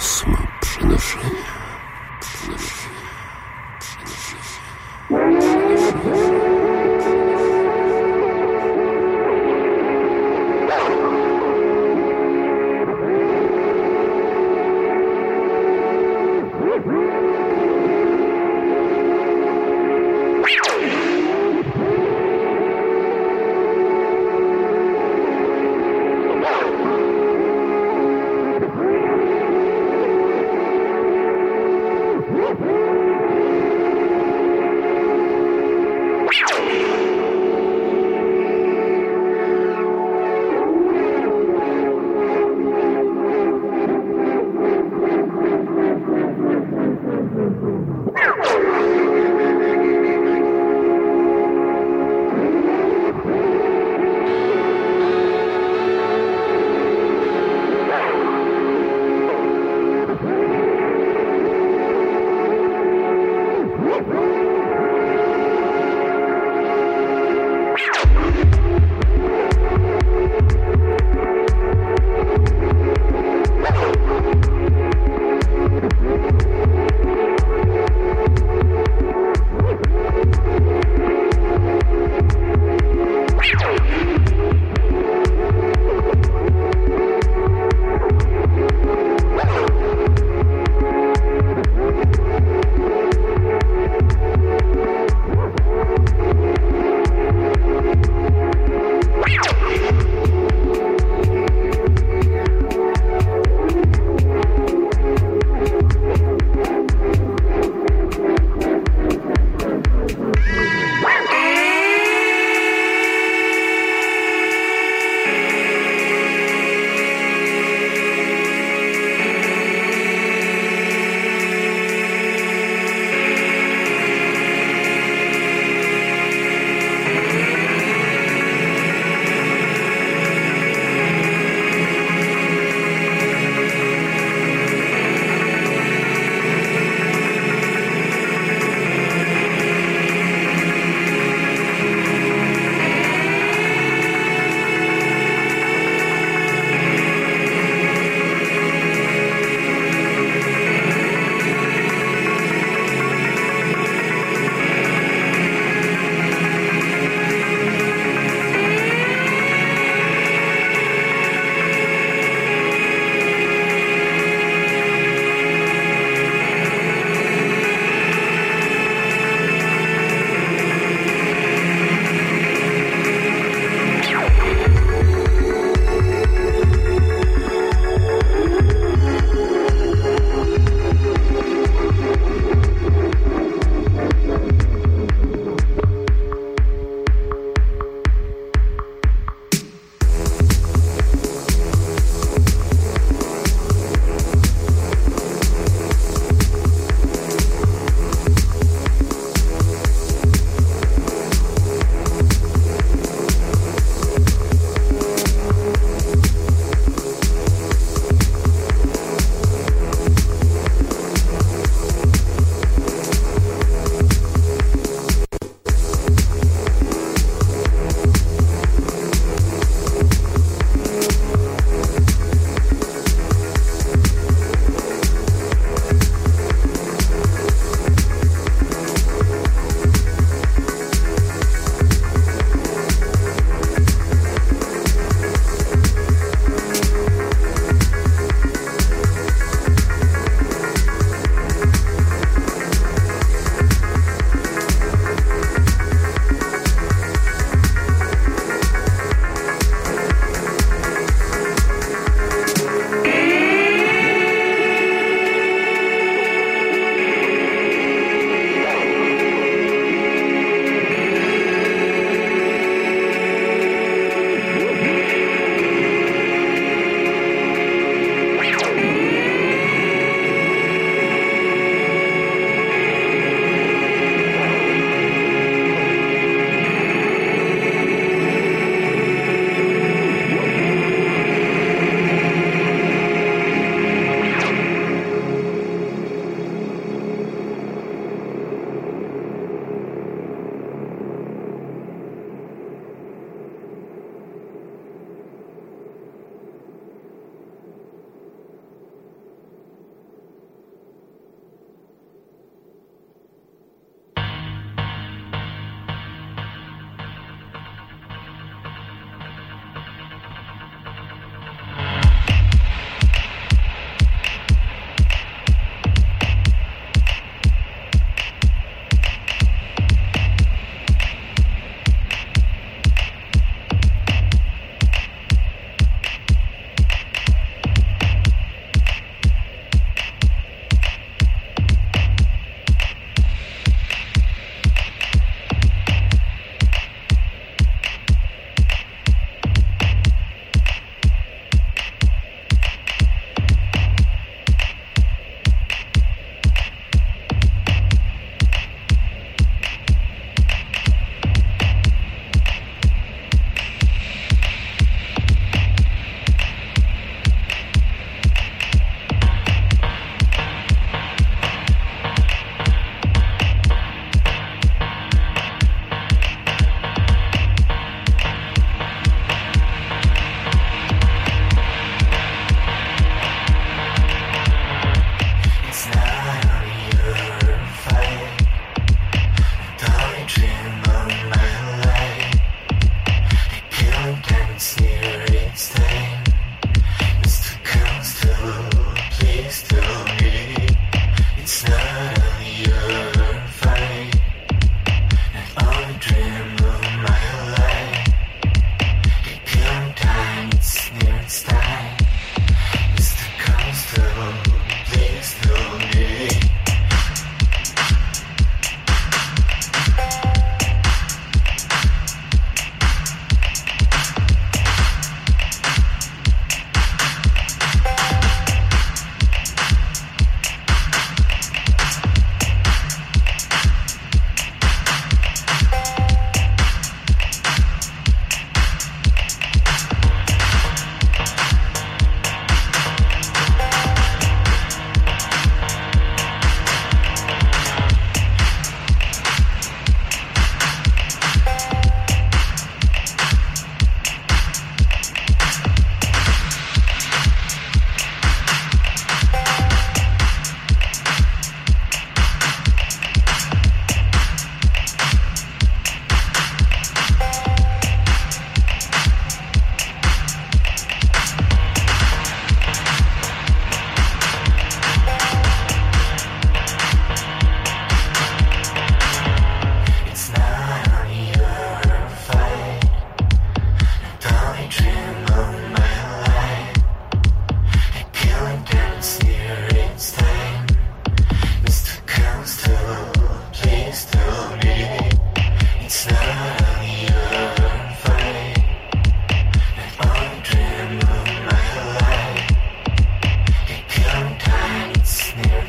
pasmo przenoszenia. Woo-hoo!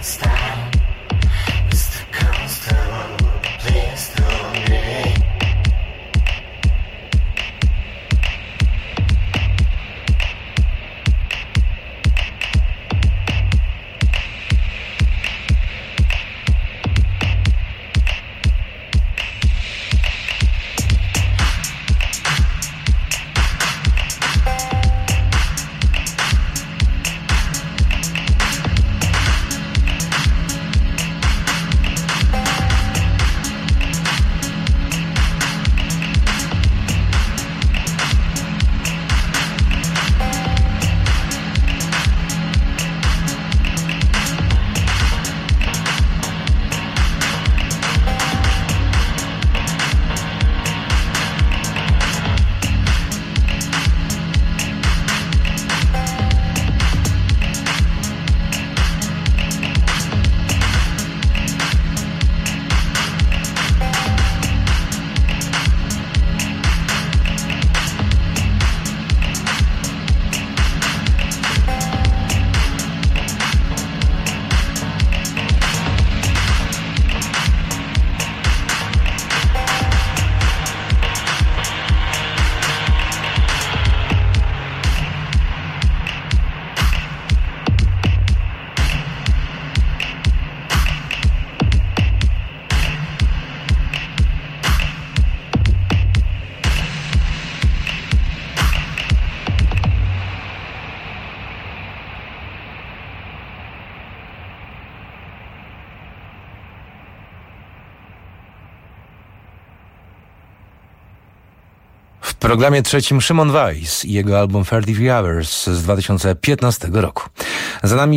W programie trzecim Szymon Weiss i jego album 33 Hours z 2015 roku. Za nami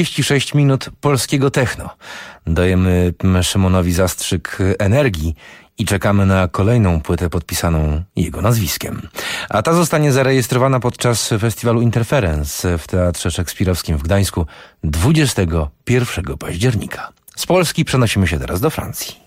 46 minut polskiego techno. Dajemy Szymonowi zastrzyk energii i czekamy na kolejną płytę podpisaną jego nazwiskiem. A ta zostanie zarejestrowana podczas festiwalu Interference w Teatrze Szekspirowskim w Gdańsku 21 października. Z Polski przenosimy się teraz do Francji.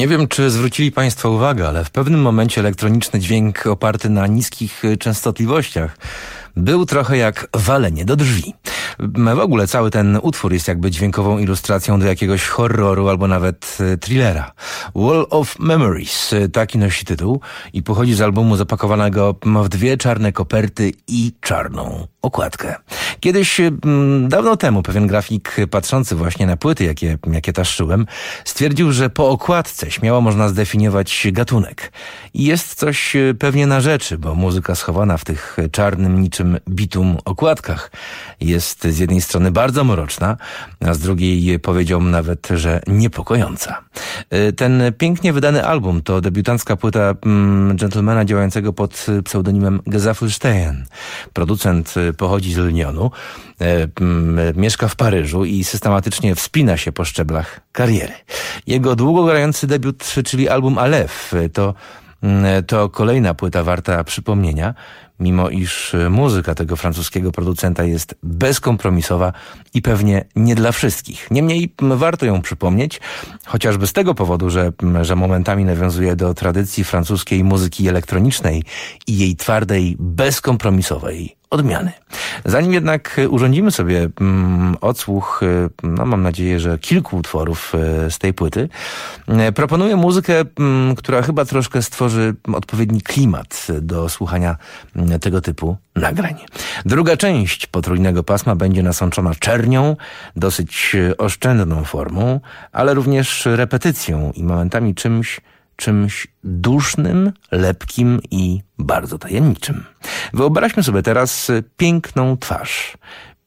Nie wiem, czy zwrócili Państwo uwagę, ale w pewnym momencie elektroniczny dźwięk oparty na niskich częstotliwościach był trochę jak walenie do drzwi. W ogóle cały ten utwór jest jakby dźwiękową ilustracją do jakiegoś horroru albo nawet thrillera. Wall of Memories, taki nosi tytuł i pochodzi z albumu zapakowanego w 2 czarne koperty i czarną okładkę. Kiedyś, dawno temu, pewien grafik patrzący właśnie na płyty, jakie taszczyłem, stwierdził, że po okładce śmiało można zdefiniować gatunek. I jest coś pewnie na rzeczy, bo muzyka schowana w tych czarnym niczym bitum okładkach jest z jednej strony bardzo mroczna, a z drugiej powiedziałbym nawet, że niepokojąca. Ten pięknie wydany album to debiutancka płyta gentlemana działającego pod pseudonimem Gesaffelstein. Producent pochodzi z Lyonu, mieszka w Paryżu i systematycznie wspina się po szczeblach kariery. Jego długogrający debiut, czyli album Aleph, to kolejna płyta warta przypomnienia, mimo iż muzyka tego francuskiego producenta jest bezkompromisowa i pewnie nie dla wszystkich. Niemniej warto ją przypomnieć, chociażby z tego powodu, że momentami nawiązuje do tradycji francuskiej muzyki elektronicznej i jej twardej, bezkompromisowej odmiany. Zanim jednak urządzimy sobie odsłuch, mam nadzieję, że kilku utworów z tej płyty, proponuję muzykę, która chyba troszkę stworzy odpowiedni klimat do słuchania tego typu nagrań. Druga część potrójnego pasma będzie nasączona czernią, dosyć oszczędną formą, ale również repetycją i momentami czymś dusznym, lepkim i bardzo tajemniczym. Wyobraźmy sobie teraz piękną twarz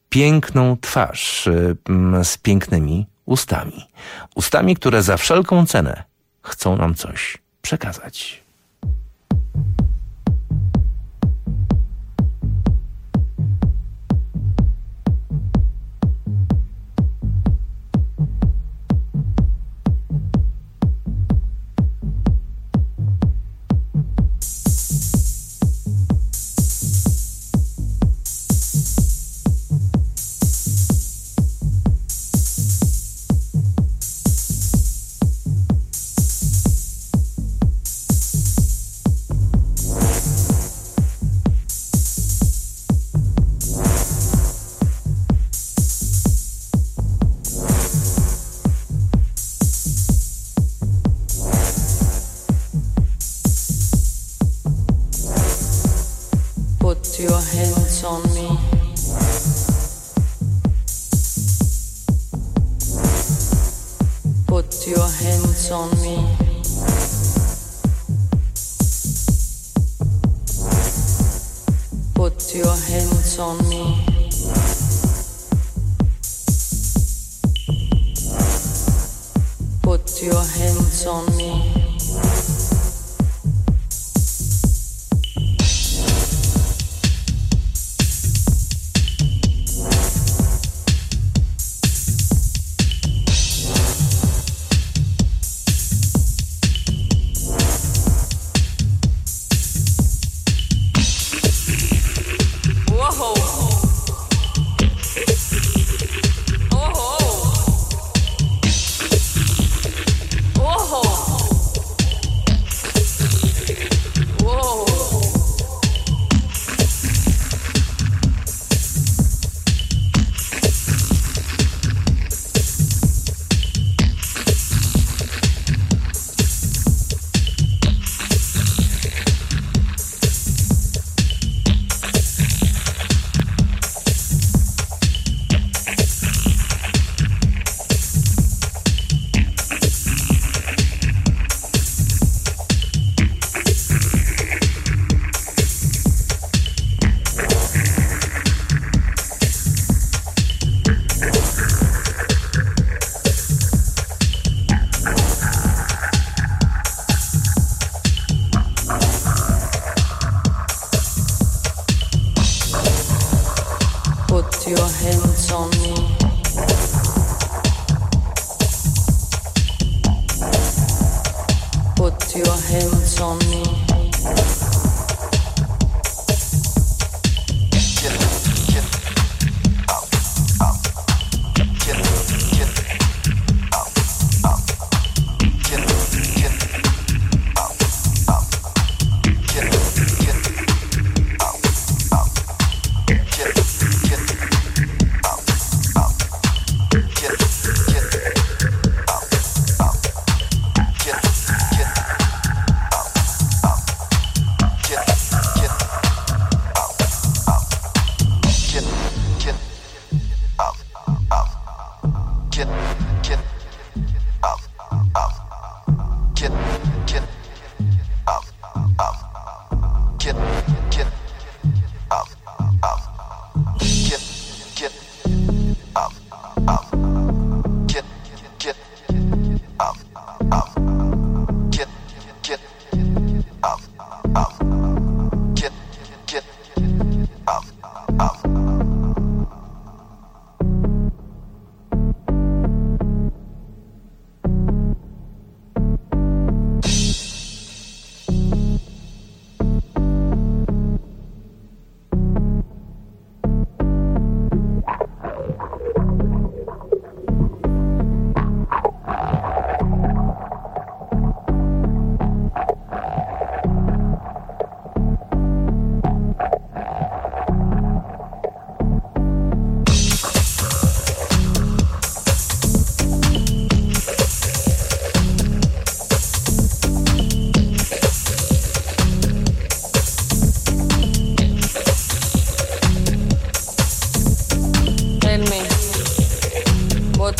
z pięknymi ustami. Ustami, które za wszelką cenę chcą nam coś przekazać.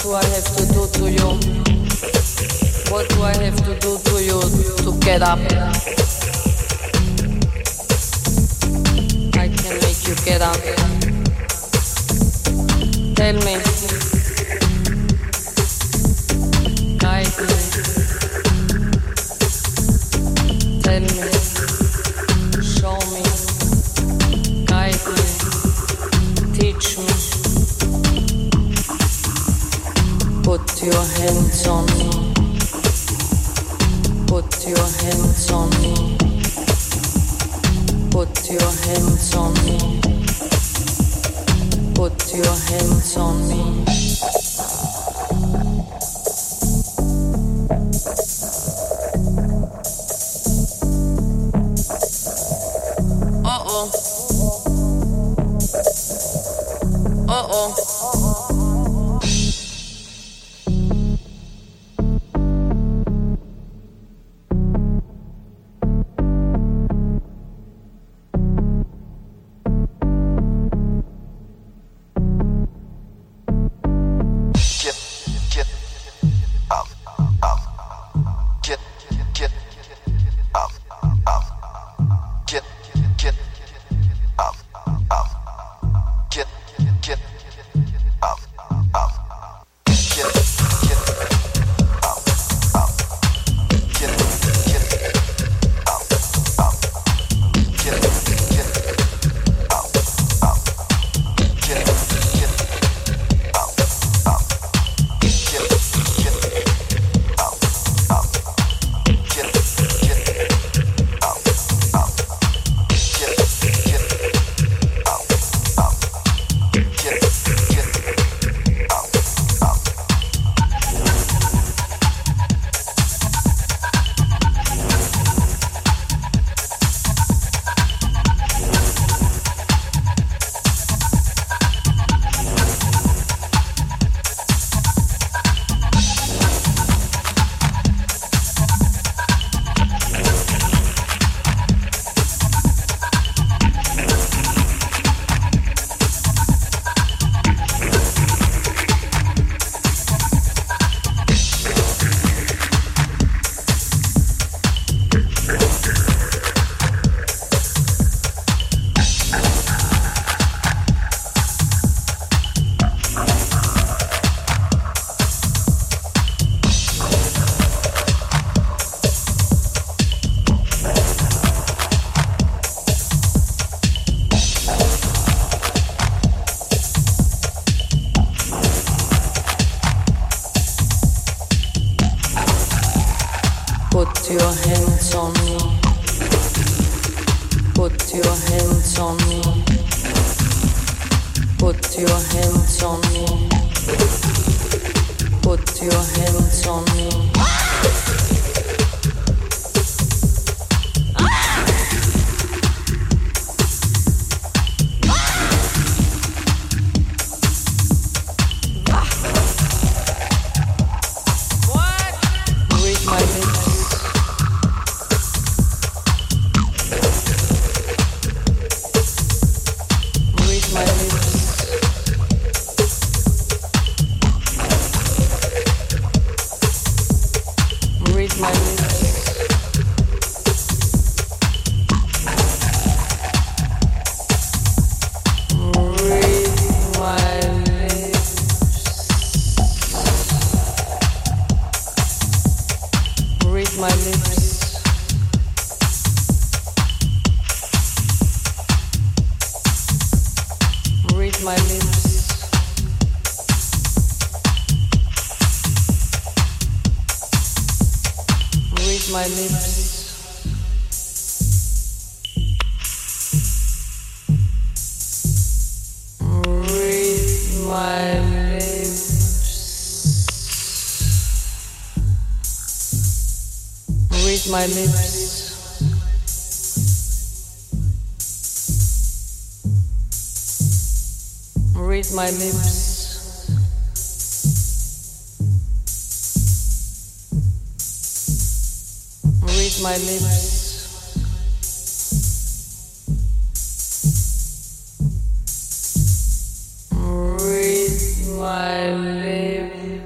do I have to do to you? What do I have to do to you to get up? I can make you get up. Tell me. Guide me. Tell me. Show me. Guide me. Teach me. Put your hands on me. Put your hands on me. Put your hands on me. Put your hands on me. Uh-oh. Uh-oh. Put your hands on me. Put your hands on me. Put your hands on me. Put your hands on me. My lips. Read my lips. Read my lips. Read my lips. My lips. Read my lips.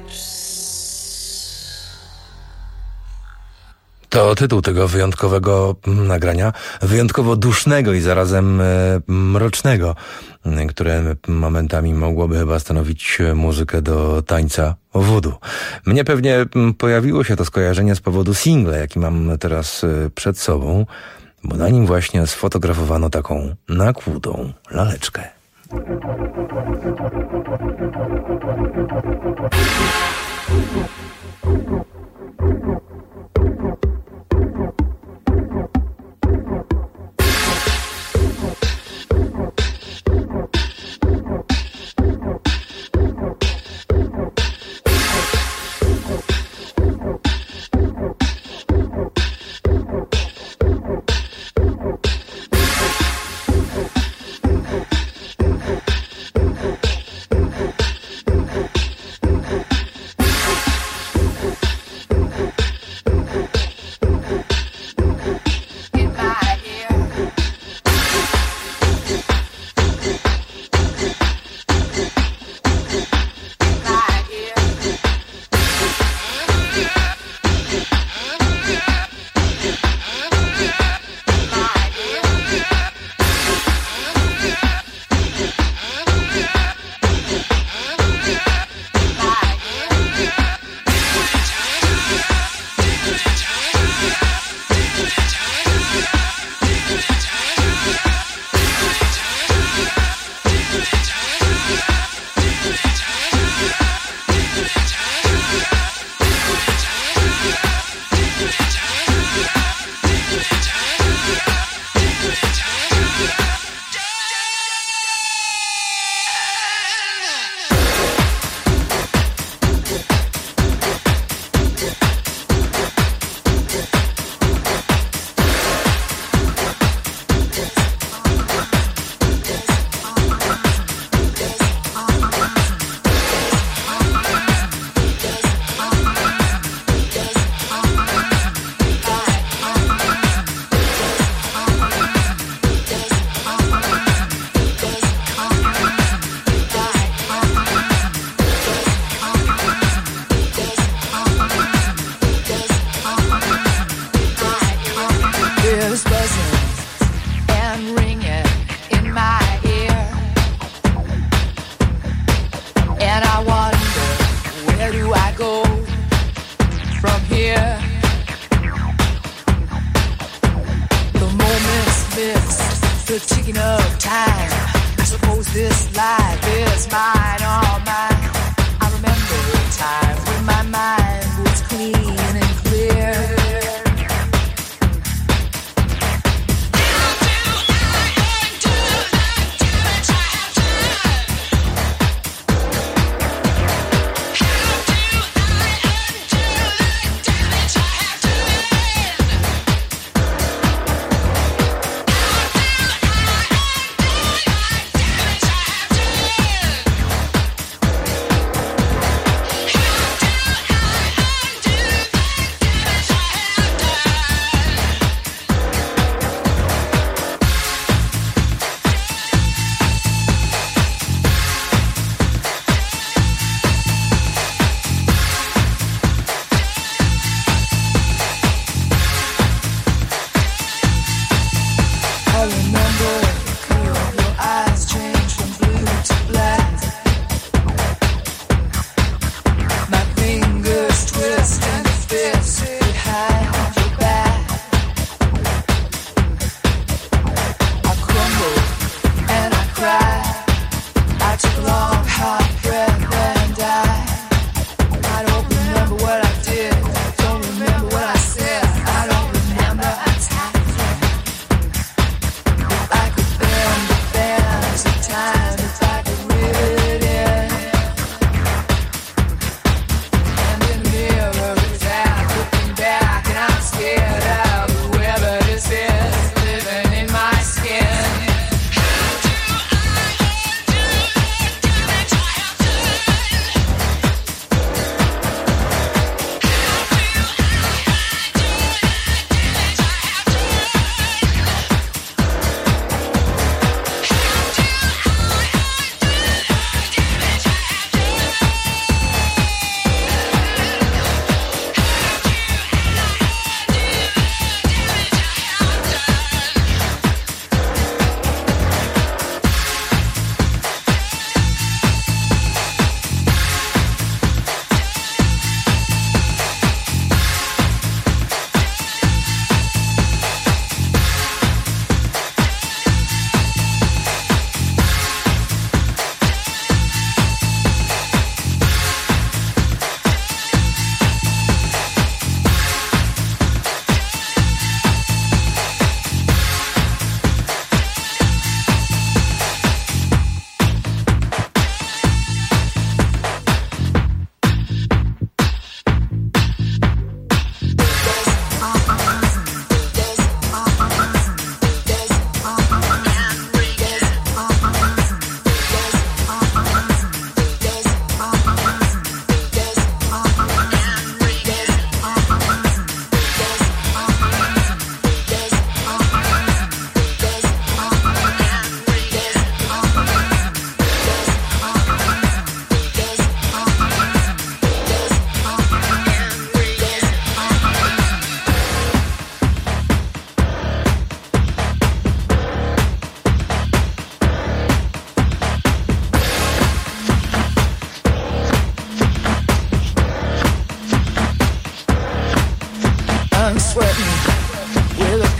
to tytuł tego wyjątkowego nagrania, wyjątkowo dusznego i zarazem mrocznego, które momentami mogłoby chyba stanowić muzykę do tańca voodoo. Mnie pewnie pojawiło się to skojarzenie z powodu singla, jaki mam teraz przed sobą, bo na nim właśnie sfotografowano taką nakłudą laleczkę.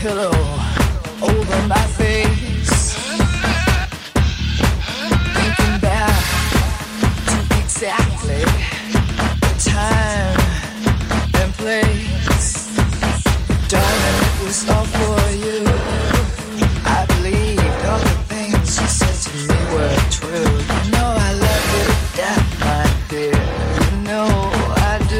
pillow over my face, thinking back to exactly the time and place. Darling, it was all for you. I believed all the things you said to me were true. You know I love you to death, my dear. You know I do.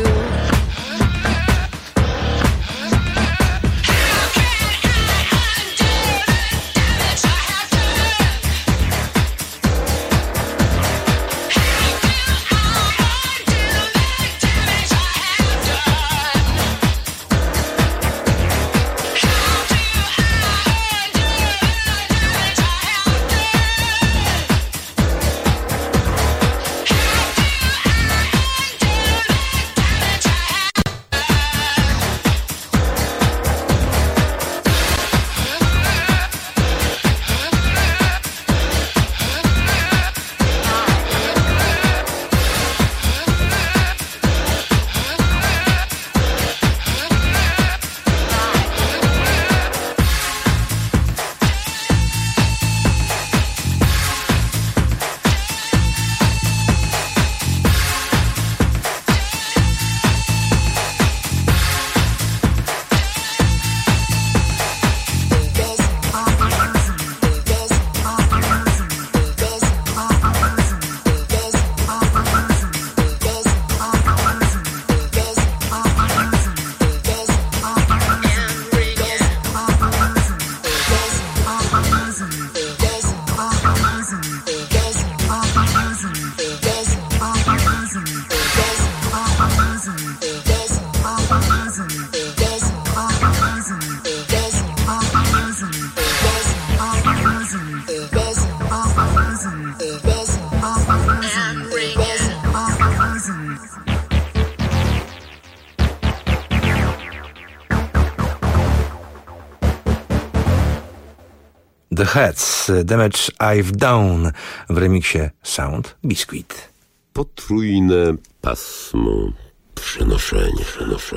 The Heads, Damage I've Done w remiksie Sound Biscuit. Potrójne pasmo. Przenoszenie.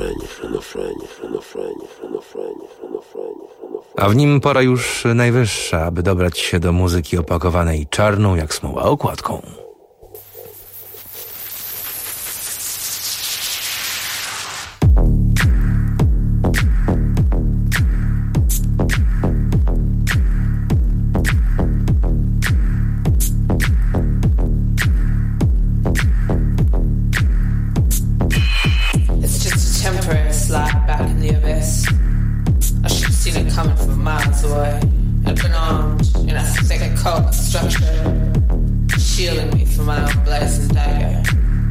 A w nim pora już najwyższa, aby dobrać się do muzyki opakowanej czarną jak smoła okładką. Shielding me from my own blazing dagger.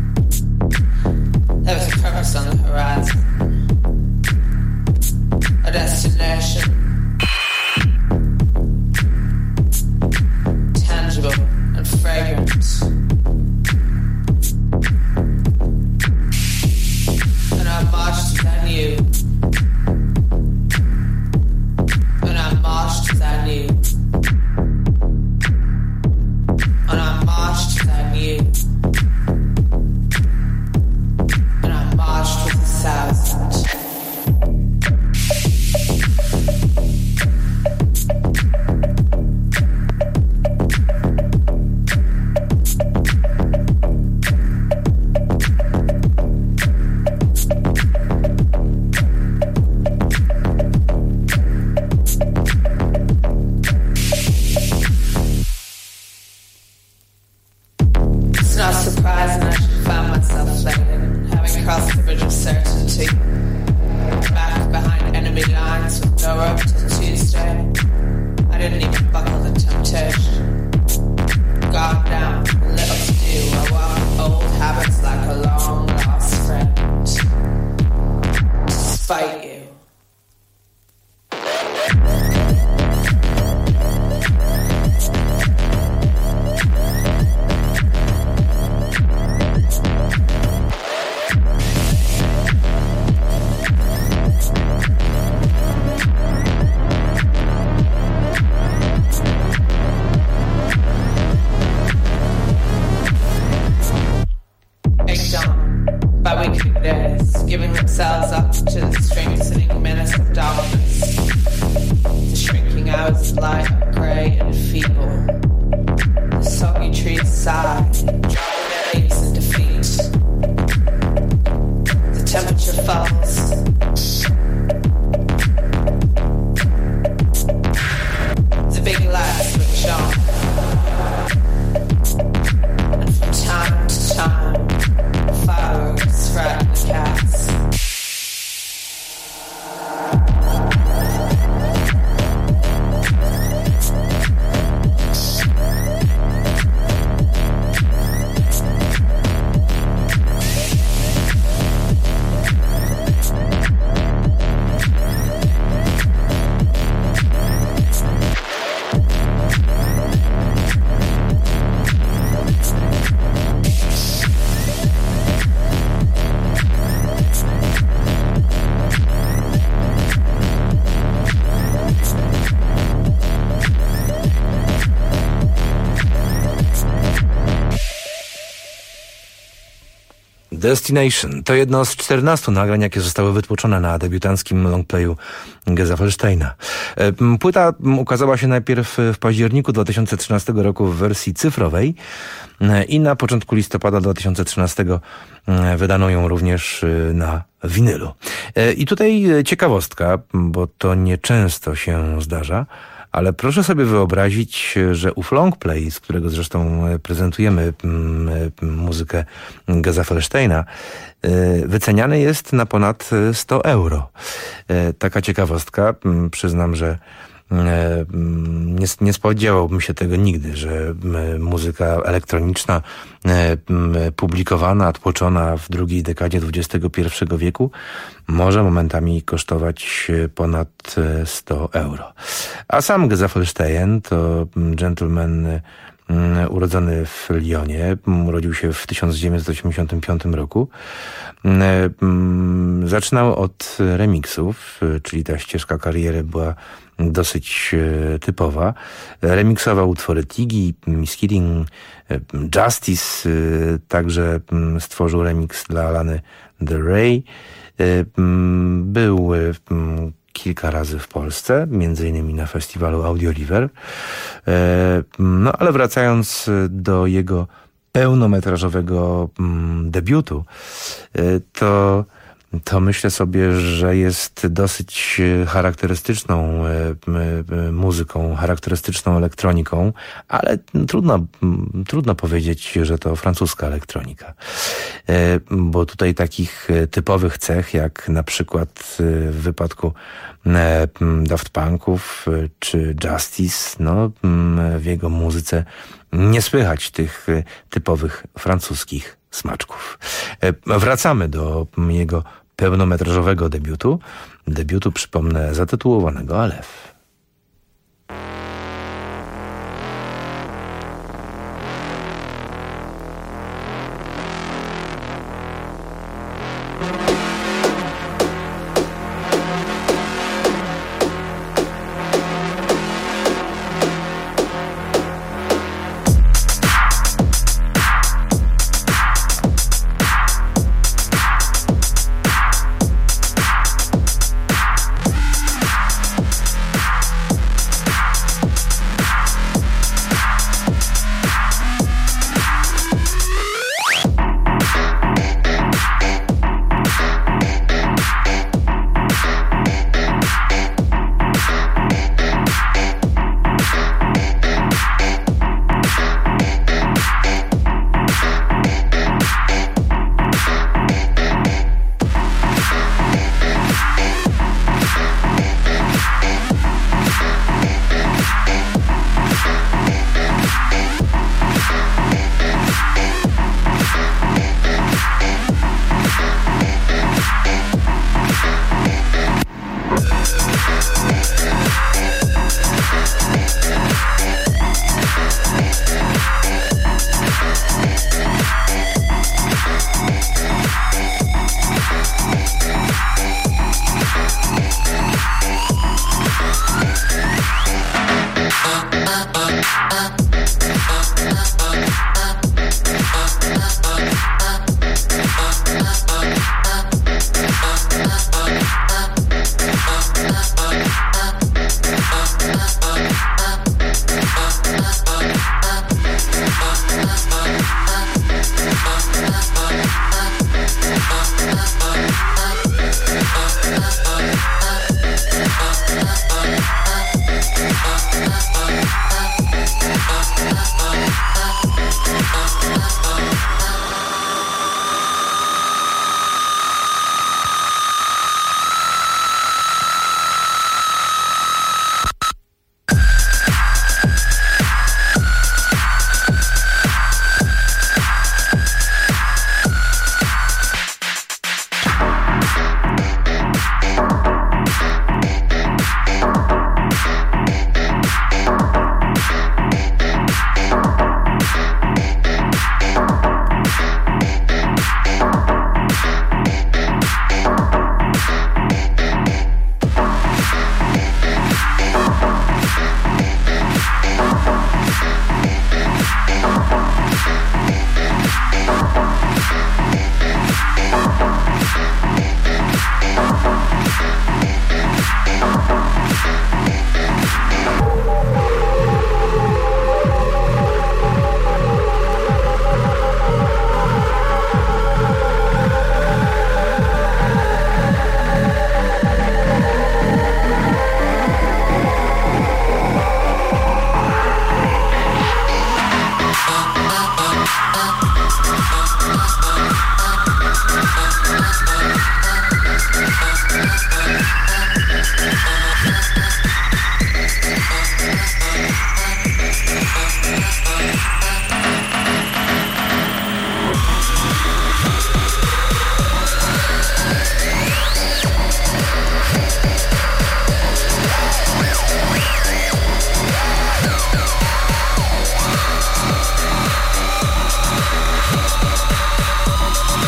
There was a purpose on the horizon, a destination, tangible and fragrant. And I marched as I knew, and I marched as I knew. And I marched as I knew. And I marched with 1,000. By weekly days. giving themselves up to the strengthening menace of darkness. The shrinking hours of light are grey and feeble. The soggy trees sigh, driving their aches and defeat. The temperature falls. The big lights switch on. And from time to time, fireworks frighten the cats. Destination to jedno z 14 nagrań, jakie zostały wytłoczone na debiutanckim longplayu Gesaffelsteina. Płyta ukazała się najpierw w październiku 2013 roku w wersji cyfrowej i na początku listopada 2013 wydano ją również na winylu. I tutaj ciekawostka, bo to nieczęsto się zdarza, ale proszę sobie wyobrazić, że ów longplay, z którego zresztą prezentujemy muzykę Gesaffelsteina, wyceniany jest na ponad 100 euro. Taka ciekawostka, przyznam, że nie spodziewałbym się tego nigdy, że muzyka elektroniczna publikowana, tłoczona w drugiej dekadzie XXI wieku może momentami kosztować ponad 100 euro. A sam Gesaffelstein to gentleman urodzony w Lyonie, urodził się w 1985 roku. Zaczynał od remixów, czyli ta ścieżka kariery była dosyć typowa. Remiksował utwory Tiggy, Miss Kidding, Justice, także stworzył remix dla Lany Del Rey. Był kilka razy w Polsce, między innymi na festiwalu Audio River. No ale wracając do jego pełnometrażowego debiutu, to myślę sobie, że jest dosyć charakterystyczną muzyką, charakterystyczną elektroniką, ale trudno powiedzieć, że to francuska elektronika. Bo tutaj takich typowych cech, jak na przykład w wypadku Daft Punków czy Justice, no w jego muzyce nie słychać tych typowych francuskich smaczków. Wracamy do jego pełnometrażowego debiutu, przypomnę, zatytułowanego Aleph.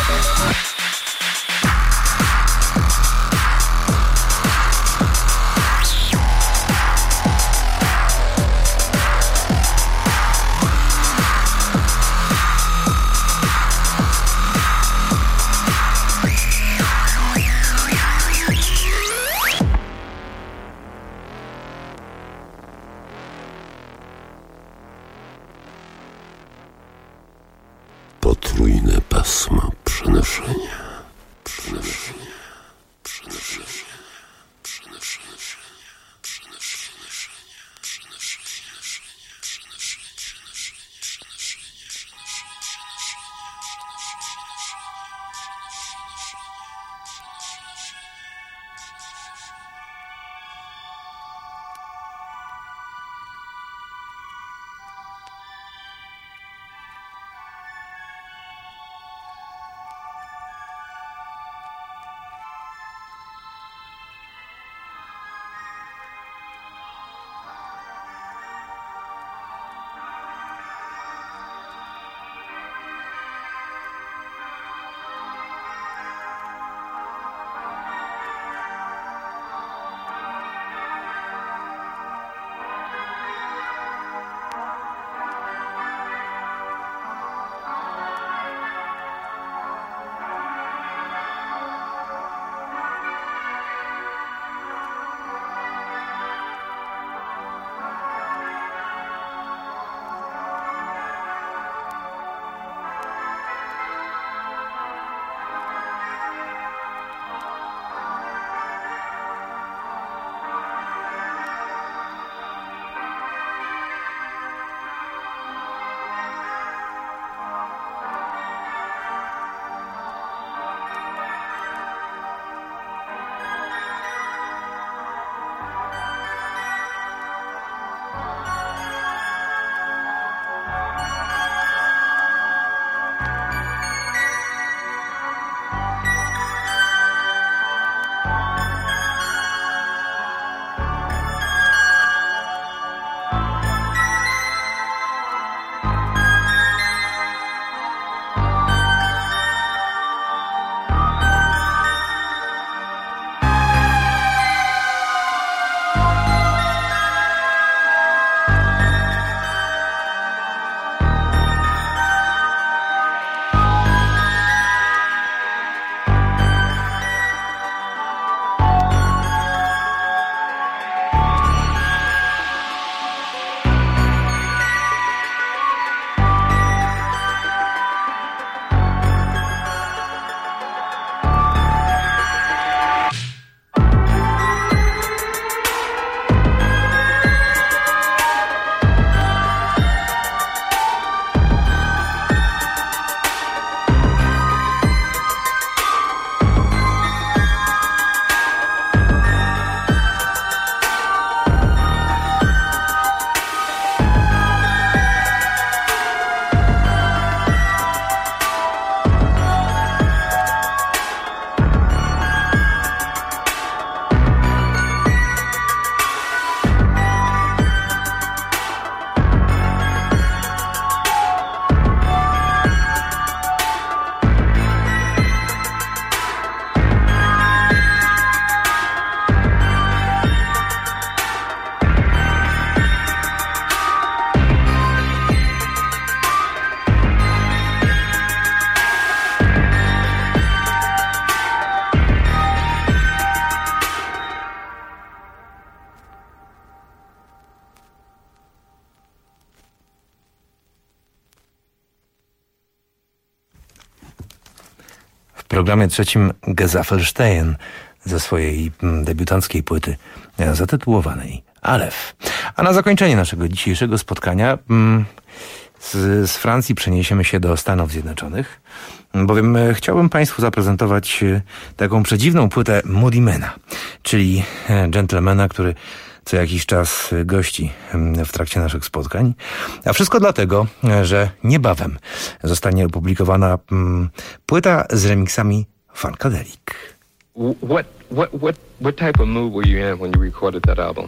Potrójne pasmo przenoszenia. W programie trzecim Gesaffelstein ze swojej debiutanckiej płyty zatytułowanej Aleph. A na zakończenie naszego dzisiejszego spotkania z Francji przeniesiemy się do Stanów Zjednoczonych, bowiem chciałbym Państwu zaprezentować taką przedziwną płytę Moody Mana, czyli gentlemana, który co jakiś czas gości w trakcie naszych spotkań. A wszystko dlatego, że niebawem zostanie opublikowana płyta z remixami Funkadelic. What type of mood were you in when you recorded that album?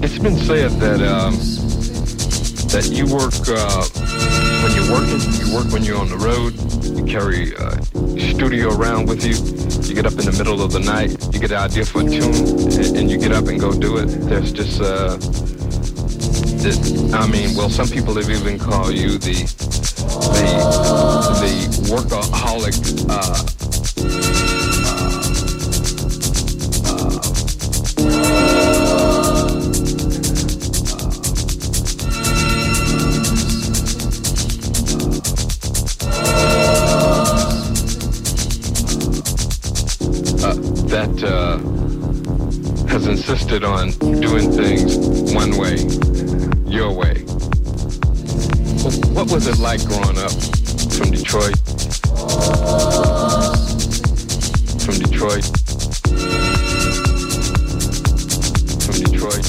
It's been said that you work when you're working, you work when you're on the road, you carry studio around with you, you get up in the middle of the night, you get an idea for a tune, and you get up and go do it. There's just, some people have even called you the workaholic, has insisted on doing things one way, your way. What was it like growing up from Detroit? From Detroit? From Detroit?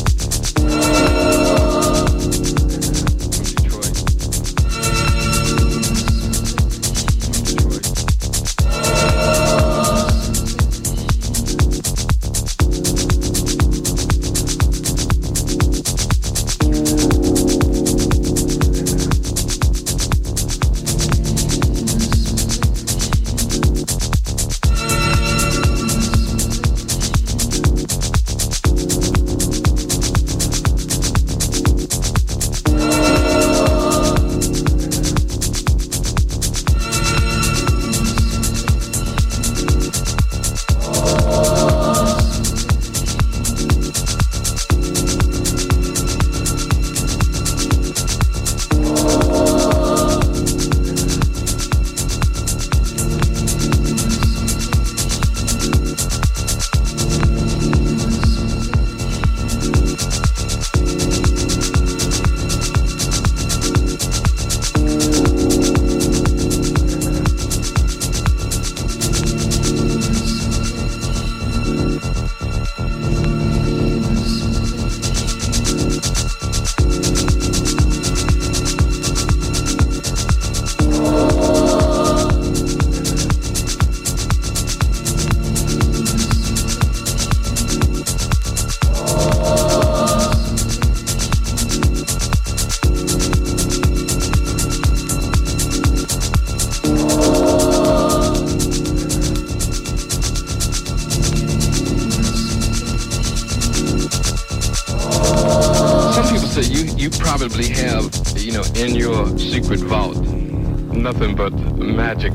You probably have, in your secret vault, nothing but magic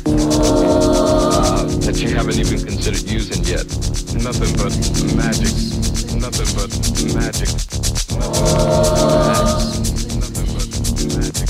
that you haven't even considered using yet. Nothing but magic. Nothing but magic. Nothing but magic. Nothing but magic.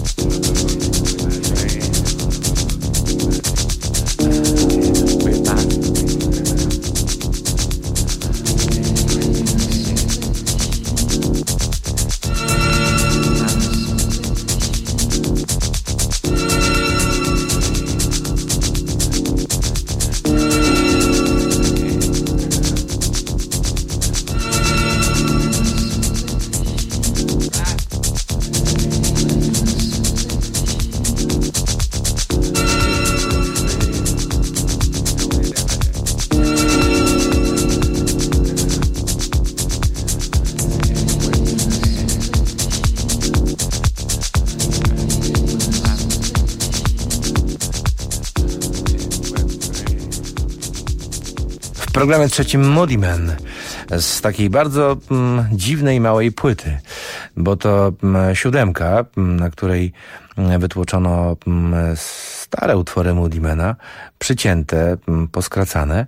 W programie trzecim Moody Man z takiej bardzo dziwnej małej płyty, bo to 7, na której wytłoczono stare utwory Moody Mana, przycięte, poskracane.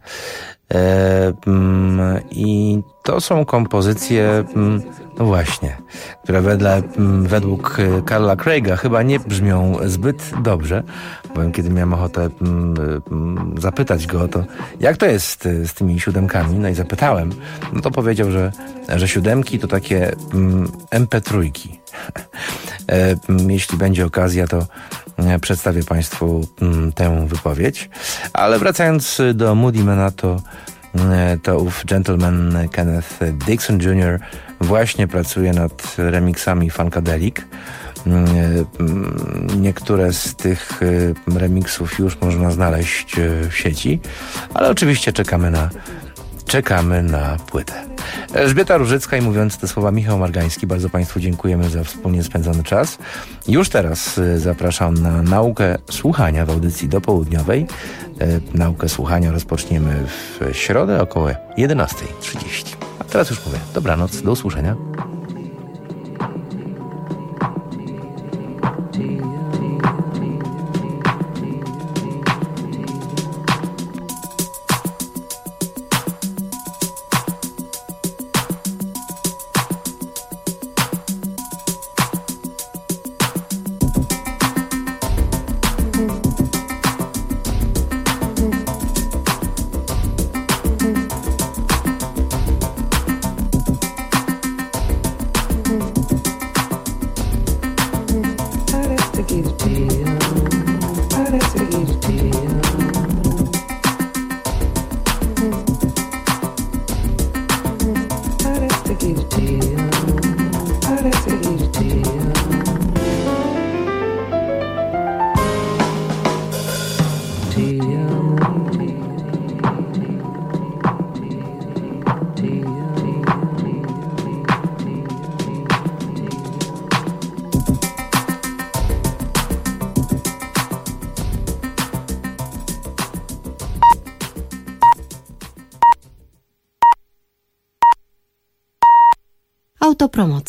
I to są kompozycje, no właśnie, które według Carla Craiga chyba nie brzmią zbyt dobrze, bowiem kiedy miałem ochotę zapytać go o to, jak to jest z tymi 7, no i zapytałem, no to powiedział, że 7 to takie MP3. Jeśli będzie okazja, to przedstawię Państwu tę wypowiedź. Ale wracając do Moody Mana, to ów gentleman Kenneth Dixon Jr. właśnie pracuje nad remixami Funkadelic. Niektóre z tych remixów już można znaleźć w sieci, ale oczywiście czekamy na czekamy na płytę. Elżbieta Różycka i mówiąc te słowa Michał Margański, bardzo Państwu dziękujemy za wspólnie spędzony czas. Już teraz zapraszam na naukę słuchania w audycji dopołudniowej. Naukę słuchania rozpoczniemy w środę około 11:30. A teraz już mówię, dobranoc, do usłyszenia. Autopromocja.